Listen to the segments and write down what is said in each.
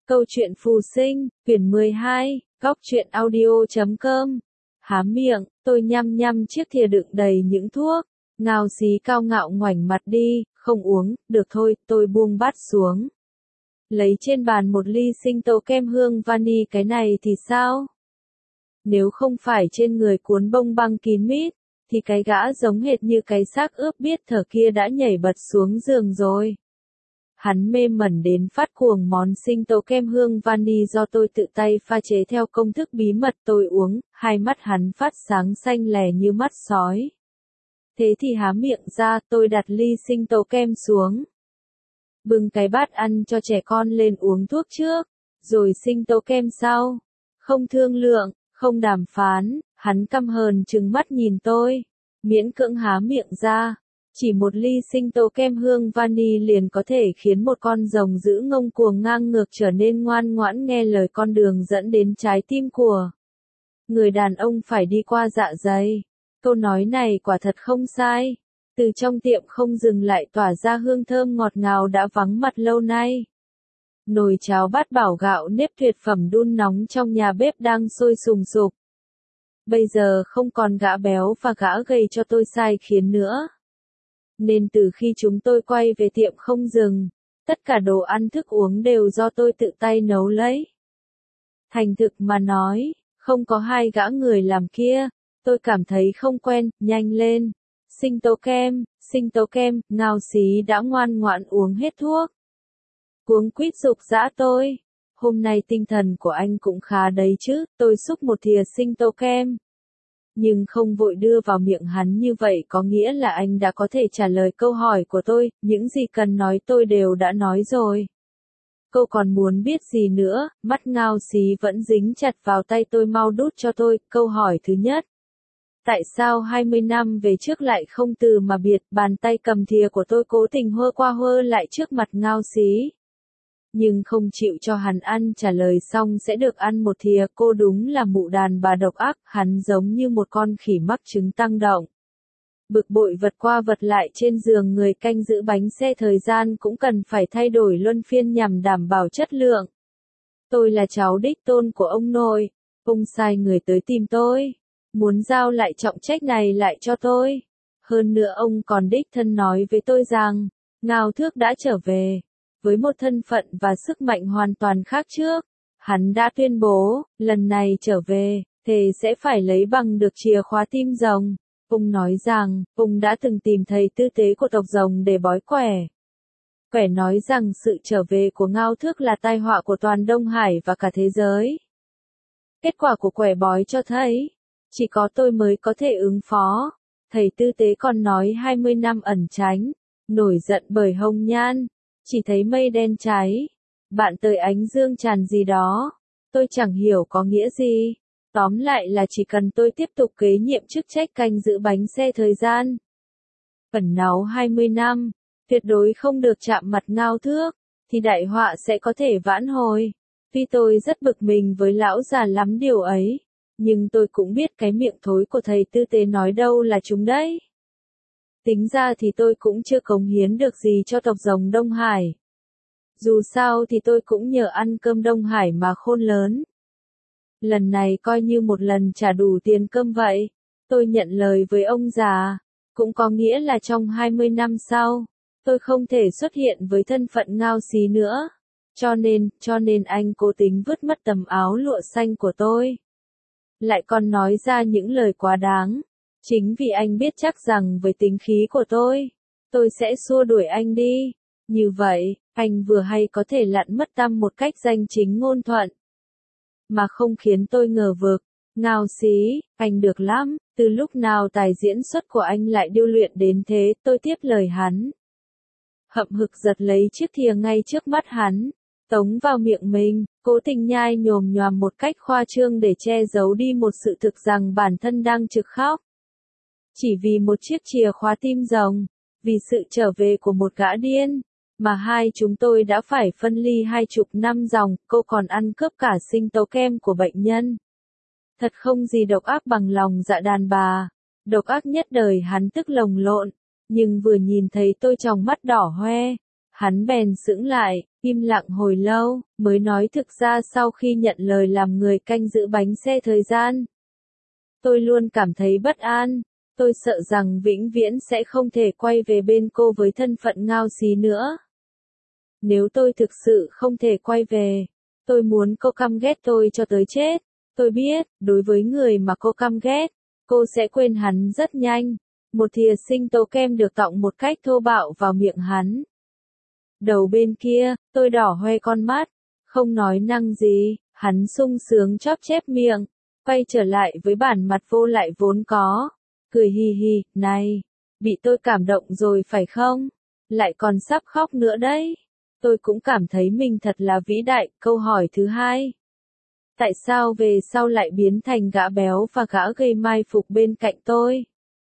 Câu chuyện phù sinh, quyển 12, góc truyện audio.com. Há miệng, tôi nhăm nhăm chiếc thìa đựng đầy những thuốc. Ngao Xí cao ngạo ngoảnh mặt đi, không uống, được thôi, tôi buông bát xuống. Lấy trên bàn một ly sinh tố kem hương vani, cái này thì sao? Nếu không phải trên người cuốn bông băng kín mít, thì cái gã giống hệt như cái xác ướp biết thở kia đã nhảy bật xuống giường rồi. Hắn mê mẩn đến phát cuồng món sinh tố kem hương vani do tôi tự tay pha chế theo công thức bí mật. Tôi uống, hai mắt hắn phát sáng xanh lè như mắt sói. Thế thì há miệng ra, tôi đặt ly sinh tố kem xuống. Bưng cái bát ăn cho trẻ con lên uống thuốc trước, rồi sinh tố kem sau. Không thương lượng, không đàm phán, hắn căm hờn trừng mắt nhìn tôi, miễn cưỡng há miệng ra. Chỉ một ly sinh tố kem hương vani liền có thể khiến một con rồng dữ ngông cuồng ngang ngược trở nên ngoan ngoãn nghe lời, con đường dẫn đến trái tim của người đàn ông phải đi qua dạ dày. Câu nói này quả thật không sai. Từ trong tiệm không dừng lại tỏa ra hương thơm ngọt ngào đã vắng mặt lâu nay. Nồi cháo bát bảo gạo nếp tuyệt phẩm đun nóng trong nhà bếp đang sôi sùng sục. Bây giờ không còn gã béo và gã gầy cho tôi sai khiến nữa. Nên từ khi chúng tôi quay về tiệm không dừng, tất cả đồ ăn thức uống đều do tôi tự tay nấu lấy. Thành thực mà nói, không có hai gã người làm kia, tôi cảm thấy không quen. Nhanh lên, sinh tố kem, Ngao Xí đã ngoan ngoãn uống hết thuốc. Cuống quýt giục giã tôi, hôm nay tinh thần của anh cũng khá đấy chứ. Tôi xúc một thìa sinh tố kem, nhưng không vội đưa vào miệng hắn, như vậy có nghĩa là anh đã có thể trả lời câu hỏi của tôi. Những gì cần nói tôi đều đã nói rồi. Cô còn muốn biết gì nữa? Mắt Ngao Xí vẫn dính chặt vào tay tôi, mau đút cho tôi. Câu hỏi thứ nhất: tại sao 20 năm về trước lại không từ mà biệt? Bàn tay cầm thìa của tôi cố tình hơ qua hơ lại trước mặt Ngao Xí, nhưng không chịu cho hắn ăn. Trả lời xong sẽ được ăn một thìa. Cô đúng là mụ đàn bà độc ác. Hắn giống như một con khỉ mắc chứng tăng động, bực bội vật qua vật lại trên giường. Người canh giữ bánh xe thời gian cũng cần phải thay đổi luân phiên nhằm đảm bảo chất lượng. Tôi là cháu đích tôn của ông nội. Ông sai người tới tìm tôi, muốn giao lại trọng trách này lại cho tôi. Hơn nữa ông còn đích thân nói với tôi rằng, Ngao Thước đã trở về, với một thân phận và sức mạnh hoàn toàn khác trước. Hắn đã tuyên bố, lần này trở về, thề sẽ phải lấy bằng được chìa khóa tim rồng. Ông nói rằng, ông đã từng tìm thầy tư tế của tộc rồng để bói quẻ. Quẻ nói rằng sự trở về của Ngao Thước là tai họa của toàn Đông Hải và cả thế giới. Kết quả của quẻ bói cho thấy, chỉ có tôi mới có thể ứng phó. Thầy tư tế còn nói 20 năm ẩn tránh, nổi giận bởi hồng nhan, chỉ thấy mây đen cháy, bạn tới ánh dương tràn gì đó. Tôi chẳng hiểu có nghĩa gì. Tóm lại là chỉ cần tôi tiếp tục kế nhiệm chức trách canh giữ bánh xe thời gian ẩn náu 20 năm, tuyệt đối không được chạm mặt Ngao Thước, thì đại họa sẽ có thể vãn hồi. Tuy tôi rất bực mình với lão già lắm điều ấy, nhưng tôi cũng biết cái miệng thối của thầy tư tế nói đâu là chúng đấy. Tính ra thì tôi cũng chưa cống hiến được gì cho tộc rồng Đông Hải. Dù sao thì tôi cũng nhờ ăn cơm Đông Hải mà khôn lớn. Lần này coi như một lần trả đủ tiền cơm vậy. Tôi nhận lời với ông già, cũng có nghĩa là trong 20 năm sau, tôi không thể xuất hiện với thân phận Ngao Xí nữa. Cho nên anh cố tính vứt mất tấm áo lụa xanh của tôi. Lại còn nói ra những lời quá đáng. Chính vì anh biết chắc rằng với tính khí của tôi sẽ xua đuổi anh đi. Như vậy, anh vừa hay có thể lặn mất tăm một cách danh chính ngôn thuận, mà không khiến tôi ngờ vực. Ngao Xí, anh được lắm, từ lúc nào tài diễn xuất của anh lại điêu luyện đến thế? Tôi tiếp lời hắn, hậm hực giật lấy chiếc thìa ngay trước mắt hắn, tống vào miệng mình, cố tình nhai nhồm nhoàm một cách khoa trương để che giấu đi một sự thực rằng bản thân đang trực khóc. Chỉ vì một chiếc chìa khóa tim rồng, vì sự trở về của một gã điên, mà hai chúng tôi đã phải phân ly 20 năm dòng. Cô còn ăn cướp cả sinh tố kem của bệnh nhân. Thật không gì độc ác bằng lòng dạ đàn bà. Độc ác nhất đời. Hắn tức lồng lộn, nhưng vừa nhìn thấy tôi tròng mắt đỏ hoe, Hắn bèn sững lại, im lặng hồi lâu, mới nói thực ra sau khi nhận lời làm người canh giữ bánh xe thời gian. Tôi luôn cảm thấy bất an, tôi sợ rằng vĩnh viễn sẽ không thể quay về bên cô với thân phận ngao xí nữa. Nếu tôi thực sự không thể quay về, tôi muốn cô căm ghét tôi cho tới chết. Tôi biết, đối với người mà cô căm ghét, cô sẽ quên hắn rất nhanh. Một thìa sinh tố kem được tọng một cách thô bạo vào miệng hắn. Đầu bên kia, tôi đỏ hoe con mắt, không nói năng gì, hắn sung sướng chóp chép miệng, quay trở lại với bản mặt vô lại vốn có. Cười hi hi, này, bị tôi cảm động rồi phải không? Lại còn sắp khóc nữa đấy. Tôi cũng cảm thấy mình thật là vĩ đại. Câu hỏi thứ hai. Tại sao về sau lại biến thành gã béo và gã gầy mai phục bên cạnh tôi?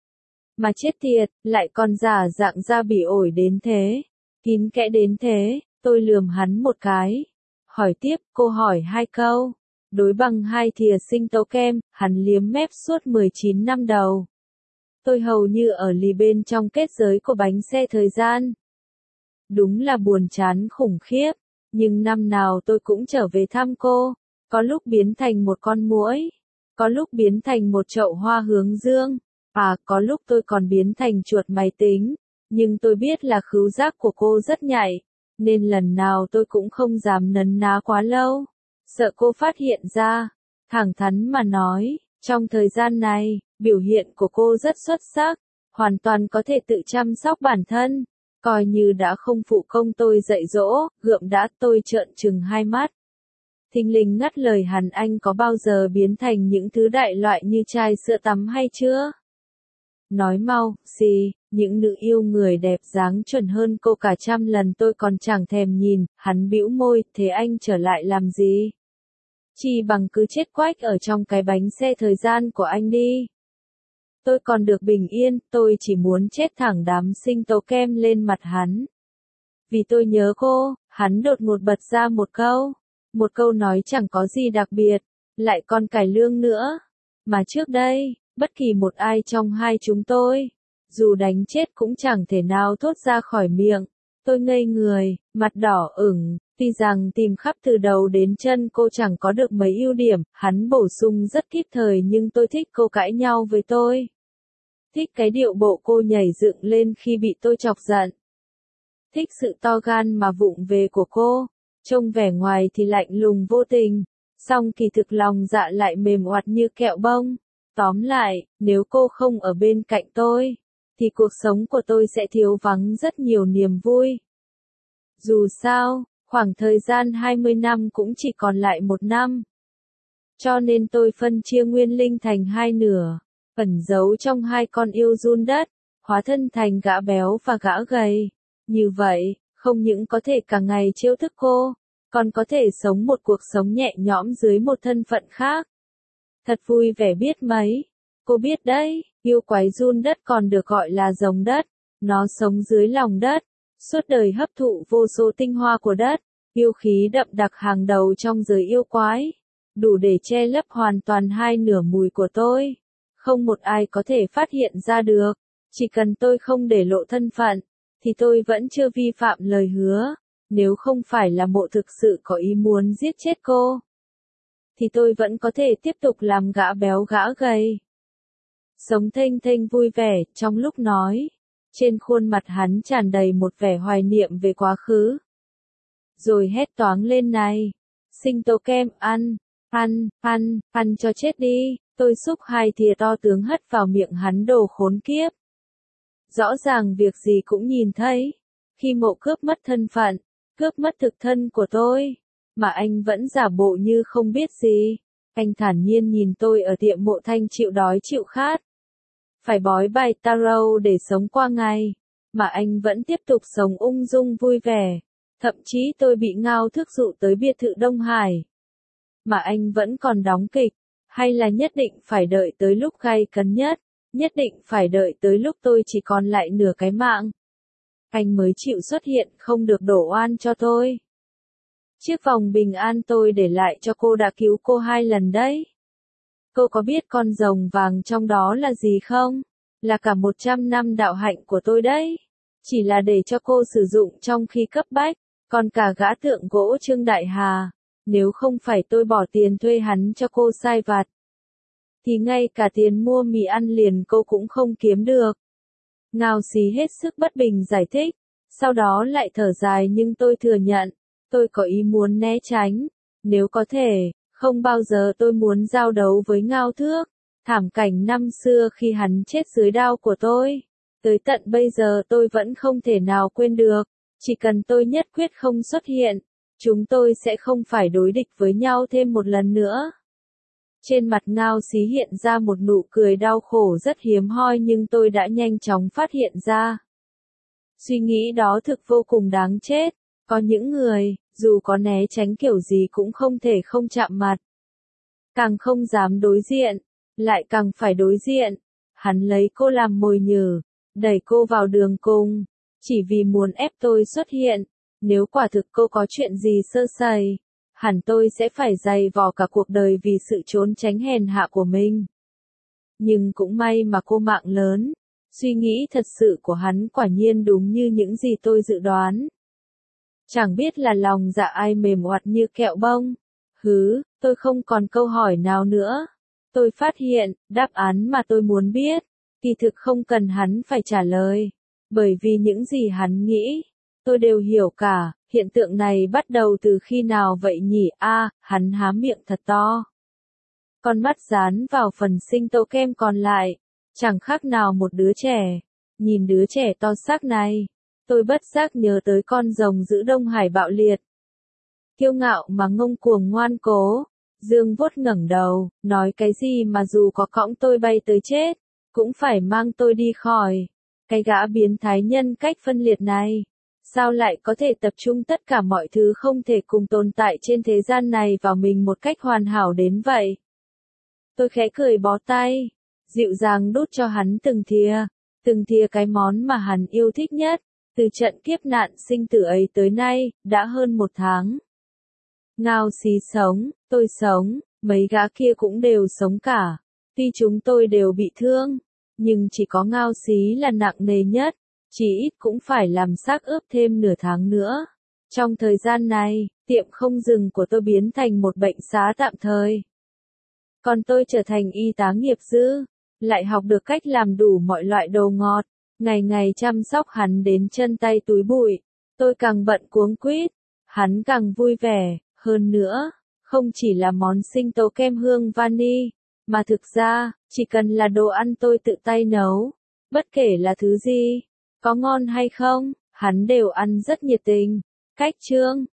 Mà chết tiệt, lại còn giả dạng ra bỉ ổi đến thế. Kín kẽ đến thế, tôi lườm hắn một cái. Hỏi tiếp, cô hỏi 2 câu. Đối bằng 2 thìa sinh tố kem, hắn liếm mép suốt 19 năm đầu. Tôi hầu như ở lì bên trong kết giới của bánh xe thời gian. Đúng là buồn chán khủng khiếp, nhưng năm nào tôi cũng trở về thăm cô. Có lúc biến thành một con muỗi, có lúc biến thành một chậu hoa hướng dương, có lúc tôi còn biến thành chuột máy tính. Nhưng tôi biết là khứu giác của cô rất nhạy, nên lần nào tôi cũng không dám nấn ná quá lâu, sợ cô phát hiện ra. Thẳng thắn mà nói, trong thời gian này, biểu hiện của cô rất xuất sắc, hoàn toàn có thể tự chăm sóc bản thân, coi như đã không phụ công tôi dạy dỗ, gượm đã. Tôi trợn trừng hai mắt. Thình lình ngắt lời hắn, anh có bao giờ biến thành những thứ đại loại như chai sữa tắm hay chưa? Nói mau, gì, những nữ yêu người đẹp dáng chuẩn hơn cô cả trăm lần tôi còn chẳng thèm nhìn. Hắn bĩu môi, thế anh trở lại làm gì? Chỉ bằng cứ chết quách ở trong cái bánh xe thời gian của anh đi. Tôi còn được bình yên, tôi chỉ muốn chết thẳng đám sinh tố kem lên mặt hắn. Vì tôi nhớ cô, hắn đột ngột bật ra một câu nói chẳng có gì đặc biệt, lại còn cải lương nữa. Mà trước đây, bất kỳ một ai trong hai chúng tôi, dù đánh chết cũng chẳng thể nào thốt ra khỏi miệng. Tôi ngây người, mặt đỏ ửng, tuy rằng tìm khắp từ đầu đến chân cô chẳng có được mấy ưu điểm. Hắn bổ sung rất kịp thời, nhưng tôi thích cô cãi nhau với tôi. Thích cái điệu bộ cô nhảy dựng lên khi bị tôi chọc giận. Thích sự to gan mà vụng về của cô. Trông vẻ ngoài thì lạnh lùng vô tình, song kỳ thực lòng dạ lại mềm oặt như kẹo bông. Tóm lại, nếu cô không ở bên cạnh tôi, thì cuộc sống của tôi sẽ thiếu vắng rất nhiều niềm vui. Dù sao, khoảng thời gian 20 năm cũng chỉ còn lại 1 năm. Cho nên tôi phân chia nguyên linh thành 2 nửa, ẩn giấu trong 2 con yêu giun đất, hóa thân thành gã béo và gã gầy. Như vậy, không những có thể cả ngày trêu thức cô, còn có thể sống một cuộc sống nhẹ nhõm dưới một thân phận khác. Thật vui vẻ biết mấy. Cô biết đấy, yêu quái giun đất còn được gọi là rồng đất. Nó sống dưới lòng đất, suốt đời hấp thụ vô số tinh hoa của đất, yêu khí đậm đặc hàng đầu trong giới yêu quái, đủ để che lấp hoàn toàn 2 nửa mùi của tôi. Không một ai có thể phát hiện ra được, chỉ cần tôi không để lộ thân phận, thì tôi vẫn chưa vi phạm lời hứa. Nếu không phải là Mộ thực sự có ý muốn giết chết cô, thì tôi vẫn có thể tiếp tục làm gã béo gã gầy. Sống thênh thênh vui vẻ. Trong lúc nói, trên khuôn mặt hắn tràn đầy một vẻ hoài niệm về quá khứ. Rồi hét toáng lên, này, sinh tố kem, ăn cho chết đi. Tôi xúc 2 thìa to tướng hất vào miệng hắn, đồ khốn kiếp. Rõ ràng việc gì cũng nhìn thấy. Khi Mộ cướp mất thân phận, cướp mất thực thân của tôi, mà anh vẫn giả bộ như không biết gì. Anh thản nhiên nhìn tôi ở tiệm Mộ Thanh chịu đói chịu khát, phải bói bài tarot để sống qua ngày, mà anh vẫn tiếp tục sống ung dung vui vẻ. Thậm chí tôi bị ngao thức dụ tới biệt thự Đông Hải, mà anh vẫn còn đóng kịch. Hay là nhất định phải đợi tới lúc gay cấn nhất, nhất định phải đợi tới lúc tôi chỉ còn lại nửa cái mạng, anh mới chịu xuất hiện, không được đổ oan cho tôi. Chiếc vòng bình an tôi để lại cho cô đã cứu cô 2 lần đấy. Cô có biết con rồng vàng trong đó là gì không? Là cả 100 năm đạo hạnh của tôi đấy. chỉ là để cho cô sử dụng trong khi cấp bách, còn cả gã tượng gỗ Trương Đại Hà, nếu không phải tôi bỏ tiền thuê hắn cho cô sai vặt, thì ngay cả tiền mua mì ăn liền cô cũng không kiếm được. Ngao Xí hết sức bất bình giải thích, sau đó lại thở dài nhưng tôi thừa nhận, tôi có ý muốn né tránh, nếu có thể, không bao giờ tôi muốn giao đấu với Ngao Thước, thảm cảnh năm xưa khi hắn chết dưới đao của tôi. Tới tận bây giờ tôi vẫn không thể nào quên được, chỉ cần tôi nhất quyết không xuất hiện, chúng tôi sẽ không phải đối địch với nhau thêm một lần nữa. Trên mặt Ngao Xí hiện ra một nụ cười đau khổ rất hiếm hoi nhưng tôi đã nhanh chóng phát hiện ra. Suy nghĩ đó thực vô cùng đáng chết, có những người, dù có né tránh kiểu gì cũng không thể không chạm mặt. Càng không dám đối diện, lại càng phải đối diện. Hắn lấy cô làm mồi nhử, đẩy cô vào đường cùng, chỉ vì muốn ép tôi xuất hiện. Nếu quả thực cô có chuyện gì sơ sẩy, hẳn tôi sẽ phải dày vò cả cuộc đời vì sự trốn tránh hèn hạ của mình. Nhưng cũng may mà cô mạng lớn, suy nghĩ thật sự của hắn quả nhiên đúng như những gì tôi dự đoán. Chẳng biết là lòng dạ ai mềm oặt như kẹo bông. Tôi không còn câu hỏi nào nữa. Tôi phát hiện, đáp án mà tôi muốn biết, kỳ thực không cần hắn phải trả lời. Bởi vì những gì hắn nghĩ, tôi đều hiểu cả. Hiện tượng này bắt đầu từ khi nào vậy nhỉ? Hắn há miệng thật to. Con mắt dán vào phần sinh tố kem còn lại, chẳng khác nào một đứa trẻ. Nhìn đứa trẻ to xác này, tôi bất giác nhớ tới con rồng giữ Đông Hải bạo liệt. Kiêu ngạo mà ngông cuồng ngoan cố, Dương Vuốt ngẩng đầu, nói cái gì mà dù có cõng tôi bay tới chết, cũng phải mang tôi đi khỏi. Cái gã biến thái nhân cách phân liệt này, sao lại có thể tập trung tất cả mọi thứ không thể cùng tồn tại trên thế gian này vào mình một cách hoàn hảo đến vậy? Tôi khẽ cười bó tay, dịu dàng đút cho hắn từng thìa cái món mà hắn yêu thích nhất, từ trận kiếp nạn sinh tử ấy tới nay, đã hơn 1 tháng. Ngao Xí sống, tôi sống, mấy gã kia cũng đều sống cả. Tuy chúng tôi đều bị thương, nhưng chỉ có Ngao Xí là nặng nề nhất, chỉ ít cũng phải làm xác ướp thêm nửa tháng nữa. Trong thời gian này, tiệm không dừng của tôi biến thành một bệnh xá tạm thời. Còn tôi trở thành y tá nghiệp dư, lại học được cách làm đủ mọi loại đồ ngọt, ngày ngày chăm sóc hắn đến chân tay túi bụi. Tôi càng bận cuống quýt, hắn càng vui vẻ, hơn nữa, không chỉ là món sinh tố kem hương vani, mà thực ra, chỉ cần là đồ ăn tôi tự tay nấu, bất kể là thứ gì, có ngon hay không, hắn đều ăn rất nhiệt tình. Cách chương